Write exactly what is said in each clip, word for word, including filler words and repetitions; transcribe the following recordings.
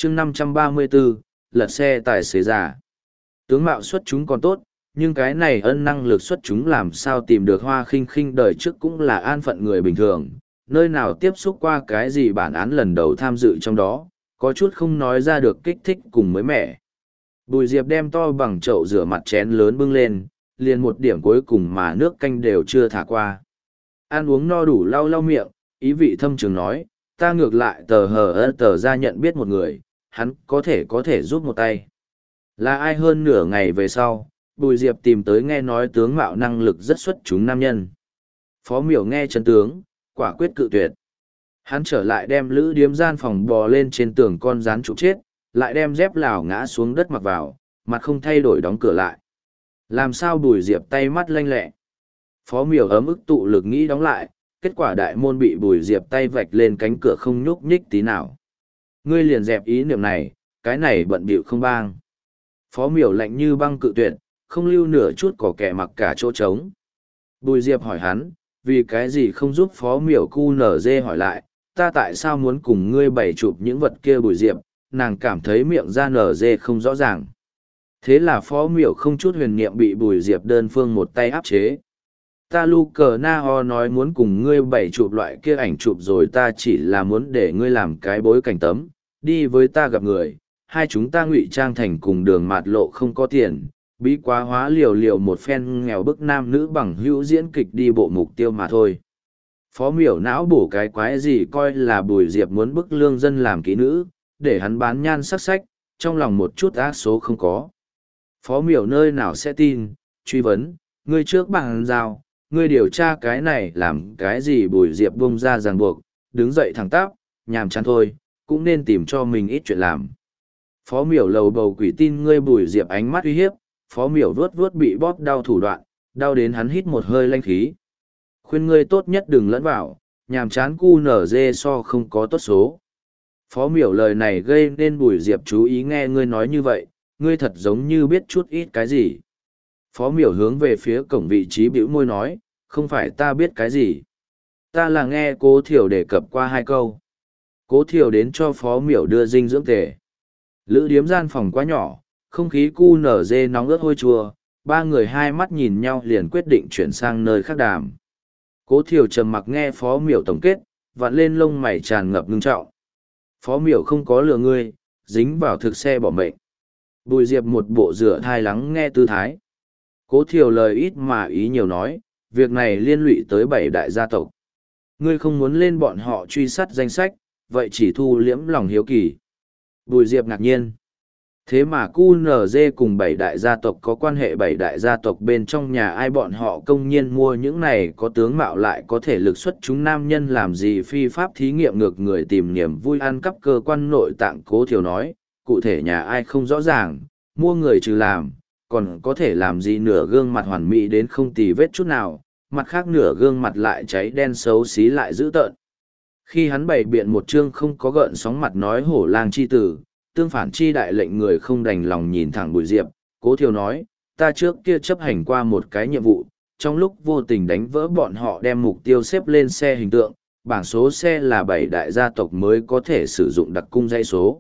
chương năm trăm ba mươi bốn, lật xe tài xế giả. Tướng mạo xuất chúng còn tốt, nhưng cái này ân năng lực xuất chúng làm sao tìm được Hoa Khinh Khinh đời trước cũng là an phận người bình thường, nơi nào tiếp xúc qua cái gì bản án lần đầu tham dự trong đó, có chút không nói ra được kích thích cùng mới mẻ. Bùi Diệp đem to bằng chậu rửa mặt chén lớn bưng lên, liền một điểm cuối cùng mà nước canh đều chưa thả qua. Ăn uống no đủ lau lau miệng, ý vị thâm trường nói, ta ngược lại tờ hờ ơ tờ ra nhận biết một người, hắn có thể có thể giúp một tay. Là ai hơn nửa ngày về sau, Bùi Diệp tìm tới nghe nói tướng mạo năng lực rất xuất chúng nam nhân. Phó miểu nghe chân tướng, quả quyết cự tuyệt. Hắn trở lại đem lữ điếm gian phòng bò lên trên tường con rán trụ chết, lại đem dép lào ngã xuống đất mặc vào, mặt không thay đổi đóng cửa lại. Làm sao Bùi Diệp tay mắt lanh lẹ. Phó miểu ấm ức tụ lực nghĩ đóng lại, kết quả đại môn bị Bùi Diệp tay vạch lên cánh cửa không nhúc nhích tí nào. Ngươi liền dẹp ý niệm này, cái này bận bịu không bang. Phó miểu lạnh như băng cự tuyệt, không lưu nửa chút có kẻ mặc cả chỗ trống. Bùi Diệp hỏi hắn, vì cái gì không giúp phó miểu cu nở dê hỏi lại, ta tại sao muốn cùng ngươi bày chụp những vật kia. Bùi Diệp, nàng cảm thấy miệng ra nở dê không rõ ràng. Thế là phó miểu không chút huyền niệm bị Bùi Diệp đơn phương một tay áp chế. Ta lu cờ na ho nói muốn cùng ngươi bày chụp loại kia ảnh chụp rồi, ta chỉ là muốn để ngươi làm cái bối cảnh tấm, đi với ta gặp người, hai chúng ta ngụy trang thành cùng đường mạt lộ không có tiền, bí quá hóa liều liều một phen nghèo bức nam nữ bằng hữu diễn kịch đi bộ mục tiêu mà thôi. Phó miểu não bổ cái quái gì coi là Bùi Diệp muốn bức lương dân làm kỹ nữ, để hắn bán nhan sắc sách, trong lòng một chút ác số không có. Phó miểu nơi nào sẽ tin, truy vấn, ngươi trước bằng giao, ngươi điều tra cái này làm cái gì. Bùi Diệp bung ra ràng buộc, đứng dậy thẳng tắp, nhàm chán thôi, cũng nên tìm cho mình ít chuyện làm. Phó miểu lầu bầu quỷ tin ngươi. Bùi Diệp ánh mắt uy hiếp, phó miểu vuốt vuốt bị bóp đau thủ đoạn, đau đến hắn hít một hơi lanh khí. Khuyên ngươi tốt nhất đừng lẫn vào, nhàm chán cu nở dê so không có tốt số. Phó miểu lời này gây nên Bùi Diệp chú ý, nghe ngươi nói như vậy, ngươi thật giống như biết chút ít cái gì. Phó miểu hướng về phía cổng vị trí bĩu môi nói, không phải ta biết cái gì. Ta là nghe cố thiểu đề cập qua hai câu. Cố thiểu đến cho phó miểu đưa dinh dưỡng tề. Lữ điếm gian phòng quá nhỏ, không khí cu nở dê nóng ướt hôi chua, ba người hai mắt nhìn nhau liền quyết định chuyển sang nơi khác đàm. Cố thiểu trầm mặc nghe phó miểu tổng kết, vặn lên lông mày tràn ngập ngưng trọng. Phó miểu không có lừa ngươi, dính vào thực xe bỏ mệnh. Bùi Diệp một bộ rửa thai lắng nghe tư thái. Cố thiểu lời ít mà ý nhiều nói, việc này liên lụy tới bảy đại gia tộc. Ngươi không muốn lên bọn họ truy sát danh sách, vậy chỉ thu liễm lòng hiếu kỳ. Bùi Diệp ngạc nhiên. Thế mà cu nở dê cùng bảy đại gia tộc có quan hệ, bảy đại gia tộc bên trong nhà ai bọn họ công nhiên mua những này có tướng mạo lại có thể lực xuất chúng nam nhân làm gì phi pháp thí nghiệm ngược người tìm niềm vui ăn cắp cơ quan nội tạng. Cố thiểu nói, cụ thể nhà ai không rõ ràng, mua người trừ làm, còn có thể làm gì nửa gương mặt hoàn mỹ đến không tì vết chút nào, mặt khác nửa gương mặt lại cháy đen xấu xí lại dữ tợn. Khi hắn bày biện một chương không có gợn sóng mặt nói hổ lang chi tử, tương phản chi đại lệnh người không đành lòng nhìn thẳng Bùi Diệp. Cố thiểu nói, ta trước kia chấp hành qua một cái nhiệm vụ, trong lúc vô tình đánh vỡ bọn họ đem mục tiêu xếp lên xe hình tượng, bảng số xe là bảy đại gia tộc mới có thể sử dụng đặc cung dãy số.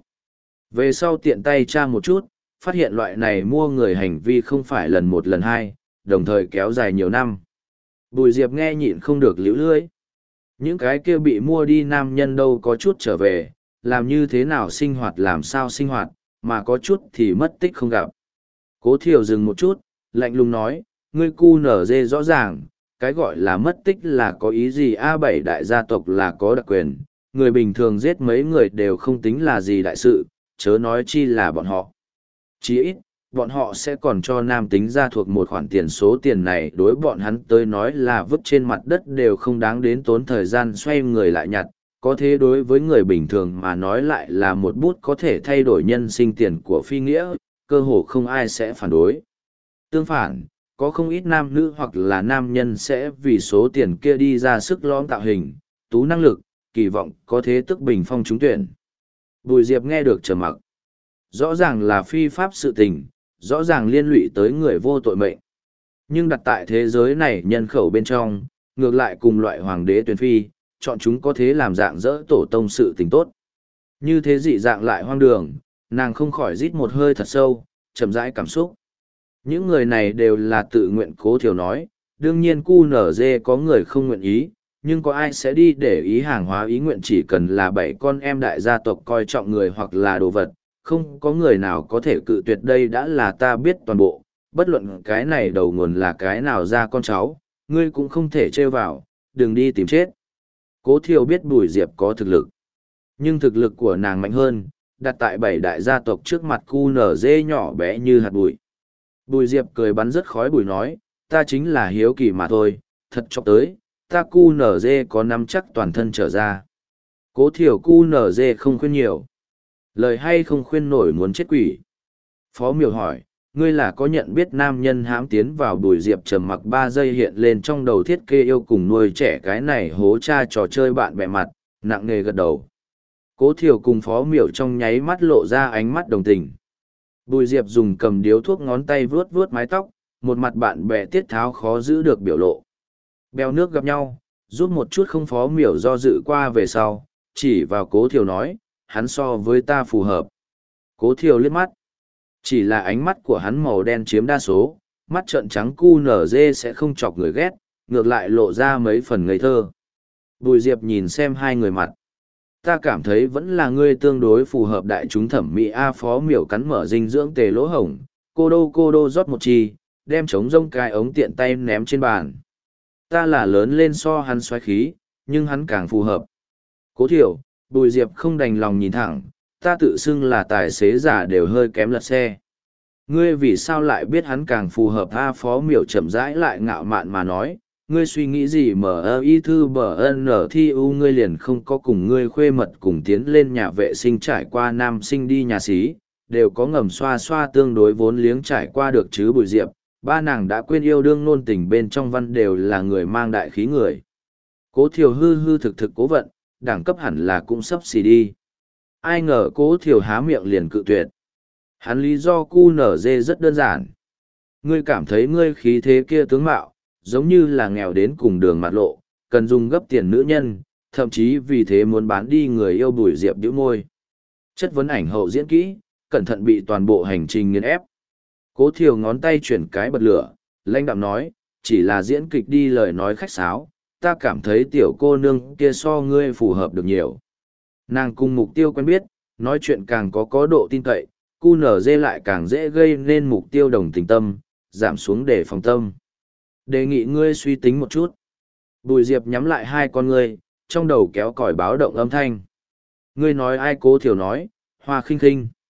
Về sau tiện tay tra một chút, phát hiện loại này mua người hành vi không phải lần một lần hai, đồng thời kéo dài nhiều năm. Bùi Diệp nghe nhịn không được liễu lưỡi. Những cái kia bị mua đi nam nhân đâu có chút trở về, làm như thế nào sinh hoạt làm sao sinh hoạt, mà có chút thì mất tích không gặp. Cố thiểu dừng một chút, lạnh lùng nói, ngươi cu nở dê rõ ràng, cái gọi là mất tích là có ý gì. A bảy đại gia tộc là có đặc quyền, người bình thường giết mấy người đều không tính là gì đại sự, chớ nói chi là bọn họ. Chỉ ít, bọn họ sẽ còn cho nam tính gia thuộc một khoản tiền, số tiền này đối bọn hắn tới nói là vứt trên mặt đất đều không đáng đến tốn thời gian xoay người lại nhặt, có thế đối với người bình thường mà nói lại là một bút có thể thay đổi nhân sinh tiền của phi nghĩa, cơ hồ không ai sẽ phản đối. Tương phản, có không ít nam nữ hoặc là nam nhân sẽ vì số tiền kia đi ra sức lõm tạo hình, tú năng lực, kỳ vọng có thế tức bình phong trúng tuyển. Bùi Diệp nghe được trầm mặc. Rõ ràng là phi pháp sự tình, rõ ràng liên lụy tới người vô tội mệnh. Nhưng đặt tại thế giới này nhân khẩu bên trong, ngược lại cùng loại hoàng đế tuyển phi, chọn chúng có thế làm dạng dỡ tổ tông sự tình tốt. Như thế dị dạng lại hoang đường, nàng không khỏi rít một hơi thật sâu, chậm rãi cảm xúc. Những người này đều là tự nguyện. Cố Thiều nói, đương nhiên cu nở dê có người không nguyện ý, nhưng có ai sẽ đi để ý hàng hóa ý nguyện chỉ cần là bảy con em đại gia tộc coi trọng người hoặc là đồ vật, không có người nào có thể cự tuyệt. Đây đã là ta biết toàn bộ, bất luận cái này đầu nguồn là cái nào ra con cháu, ngươi cũng không thể trêu vào, đừng đi tìm chết. Cố Thiều biết Bùi Diệp có thực lực, nhưng thực lực của nàng mạnh hơn, đặt tại bảy đại gia tộc trước mặt cu nở dê nhỏ bé như hạt bụi. Bùi Diệp cười bắn rất khói bùi nói, ta chính là hiếu kỳ mà thôi, thật chọc tới, ta cu nở dê có nắm chắc toàn thân trở ra. Cố Thiều cu nở dê không khuyên nhiều. Lời hay không khuyên nổi muốn chết quỷ. Phó Miểu hỏi, ngươi là có nhận biết nam nhân hãm tiến vào Bùi Diệp trầm mặc ba giây hiện lên trong đầu thiết kế yêu cùng nuôi trẻ cái này hố cha trò chơi bạn bè mặt, nặng nề gật đầu. Cố Thiều cùng Phó Miểu trong nháy mắt lộ ra ánh mắt đồng tình. Bùi Diệp dùng cầm điếu thuốc ngón tay vuốt vuốt mái tóc, một mặt bạn bè tiết tháo khó giữ được biểu lộ. Bèo nước gặp nhau, rút một chút không. Phó Miểu do dự qua về sau, chỉ vào Cố Thiều nói, hắn so với ta phù hợp. Cố Thiều liếc mắt. Chỉ là ánh mắt của hắn màu đen chiếm đa số, mắt trợn trắng cu nở dê sẽ không chọc người ghét, ngược lại lộ ra mấy phần ngây thơ. Bùi Diệp nhìn xem hai người mặt. Ta cảm thấy vẫn là ngươi tương đối phù hợp đại chúng thẩm mỹ. A. Phó Miểu cắn mở dinh dưỡng tề lỗ hổng, cô đô cô đô rót một chi, đem trống rông cái ống tiện tay ném trên bàn. Ta là lớn lên so hắn xoáy khí, nhưng hắn càng phù hợp. Cố Thiểu, Bùi Diệp không đành lòng nhìn thẳng, ta tự xưng là tài xế giả đều hơi kém lật xe. Ngươi vì sao lại biết hắn càng phù hợp? A. Phó Miểu chậm rãi lại ngạo mạn mà nói, ngươi suy nghĩ gì mở y thư bờ ân ở thi u ngươi liền không có cùng ngươi khuê mật cùng tiến lên nhà vệ sinh trải qua nam sinh đi nhà xí, đều có ngầm xoa xoa tương đối vốn liếng trải qua được chứ. Bùi Diệp, ba nàng đã quên yêu đương nôn tình bên trong văn đều là người mang đại khí người. Cố Thiều hư hư thực thực cố vận, đẳng cấp hẳn là cũng sắp xì đi. Ai ngờ Cố Thiều há miệng liền cự tuyệt. Hắn lý do cu nở dê rất đơn giản. Ngươi cảm thấy ngươi khí thế kia tướng mạo, giống như là nghèo đến cùng đường mặt lộ, cần dùng gấp tiền nữ nhân, thậm chí vì thế muốn bán đi người yêu. Bùi Diệp bĩu môi. Chất vấn ảnh hậu diễn kỹ, cẩn thận bị toàn bộ hành trình nghiền ép. Cố Thiều ngón tay chuyển cái bật lửa, lãnh đạm nói, chỉ là diễn kịch đi lời nói khách sáo, ta cảm thấy tiểu cô nương kia so ngươi phù hợp được nhiều. Nàng cùng mục tiêu quen biết, nói chuyện càng có có độ tin cậy, cu nở dê lại càng dễ gây nên mục tiêu đồng tình tâm, giảm xuống để phòng tâm. Đề nghị ngươi suy tính một chút. Bùi Diệp nhắm lại hai con ngươi, trong đầu kéo còi báo động âm thanh. Ngươi nói ai? Cố Thiều nói, Hoa Khinh Khinh.